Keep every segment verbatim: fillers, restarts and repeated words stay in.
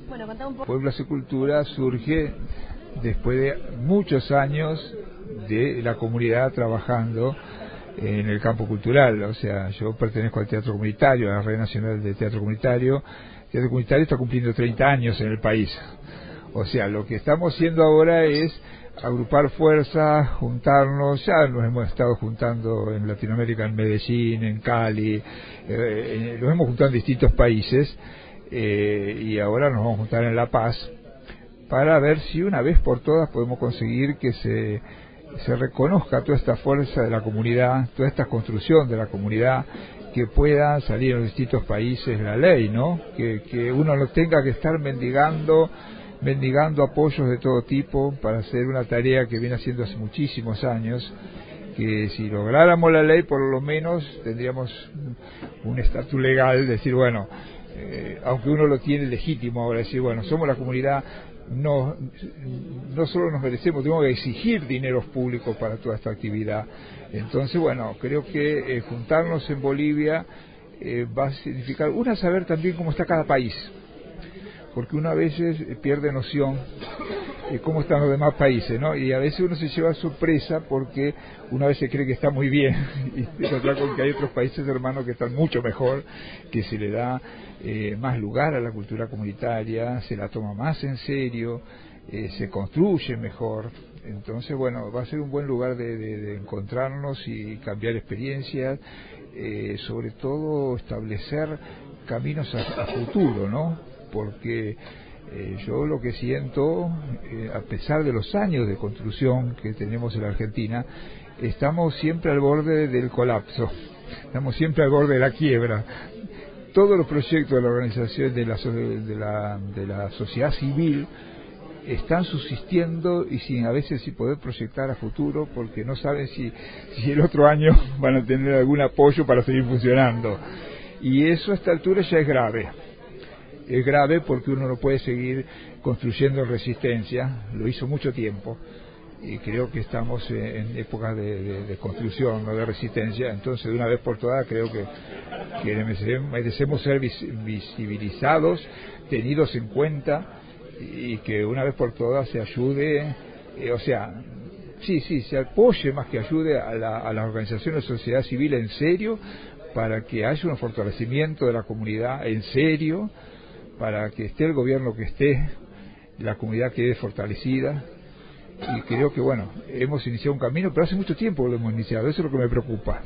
Bueno, contá un poco. Pueblos y Cultura surge después de muchos años de la comunidad trabajando en el campo cultural. O sea, yo pertenezco al Teatro Comunitario, a la Red Nacional de Teatro Comunitario. El Teatro Comunitario está cumpliendo treinta años en el país. O sea, lo que estamos haciendo ahora es agrupar fuerzas, juntarnos. Ya nos hemos estado juntando en Latinoamérica, en Medellín, en Cali, eh, nos hemos juntado en distintos países, eh, y ahora nos vamos a juntar en La Paz para ver si una vez por todas podemos conseguir que se, se reconozca toda esta fuerza de la comunidad, toda esta construcción de la comunidad, que pueda salir en los distintos países la ley, ¿no? Que, que uno no tenga que estar mendigando mendigando apoyos de todo tipo para hacer una tarea que viene haciendo hace muchísimos años, que si lográramos la ley por lo menos tendríamos un estatus legal, decir, bueno, eh, aunque uno lo tiene legítimo ahora, decir, bueno, somos la comunidad, no, no solo nos merecemos, tenemos que exigir dineros públicos para toda esta actividad. Entonces, bueno, creo que eh, juntarnos en Bolivia eh, va a significar, una, saber también cómo está cada país, porque uno a veces pierde noción de cómo están los demás países, ¿no? Y a veces uno se lleva sorpresa porque una vez se cree que está muy bien y se encuentra con que hay otros países hermanos que están mucho mejor, que se le da eh, más lugar a la cultura comunitaria, se la toma más en serio, eh, se construye mejor. Entonces, bueno, va a ser un buen lugar de, de, de encontrarnos y cambiar experiencias, eh, sobre todo establecer caminos a, a futuro, ¿no? Porque eh, yo lo que siento, eh, a pesar de los años de construcción que tenemos en la Argentina, estamos siempre al borde del colapso, estamos siempre al borde de la quiebra. Todos los proyectos de la organización de la, de la, de la sociedad civil están subsistiendo y sin a veces sin poder proyectar a futuro, porque no saben si, si el otro año van a tener algún apoyo para seguir funcionando. Y eso a esta altura ya es grave. Es grave porque uno no puede seguir construyendo resistencia, lo hizo mucho tiempo, y creo que estamos en épocas de, de, de construcción, no de resistencia. Entonces, de una vez por todas, creo que, que merecemos ser visibilizados, tenidos en cuenta, y que una vez por todas se ayude, eh, o sea, sí, sí, se apoye más que ayude a, la, a las organizaciones de sociedad civil en serio, para que haya un fortalecimiento de la comunidad en serio, para que esté el gobierno que esté, la comunidad quede fortalecida. Y creo que, bueno, hemos iniciado un camino, pero hace mucho tiempo lo hemos iniciado. Eso es lo que me preocupa.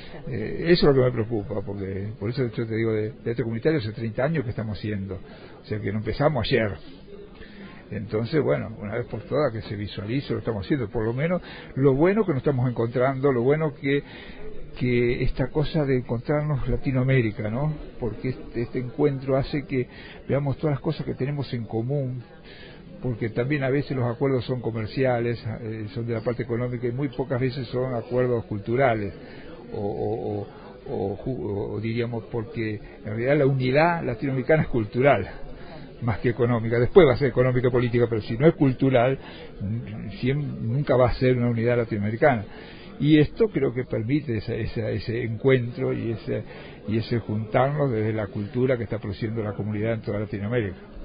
Eh, eso es lo que me preocupa, porque por eso yo te digo, de teatro comunitario hace treinta años que estamos haciendo. O sea, que no empezamos ayer. Entonces, bueno, una vez por todas que se visualice lo estamos haciendo. Por lo menos, lo bueno que nos estamos encontrando, lo bueno que que esta cosa de encontrarnos Latinoamérica, ¿no? Porque este, este encuentro hace que veamos todas las cosas que tenemos en común, porque también a veces los acuerdos son comerciales, eh, son de la parte económica, y muy pocas veces son acuerdos culturales, o, o, o, o, o diríamos, porque en realidad la unidad latinoamericana es cultural, más que económica. Después va a ser económica y política, pero si no es cultural, siempre, nunca va a ser una unidad latinoamericana. Y esto creo que permite esa, esa, ese encuentro y ese, y ese juntarnos desde la cultura que está produciendo la comunidad en toda Latinoamérica.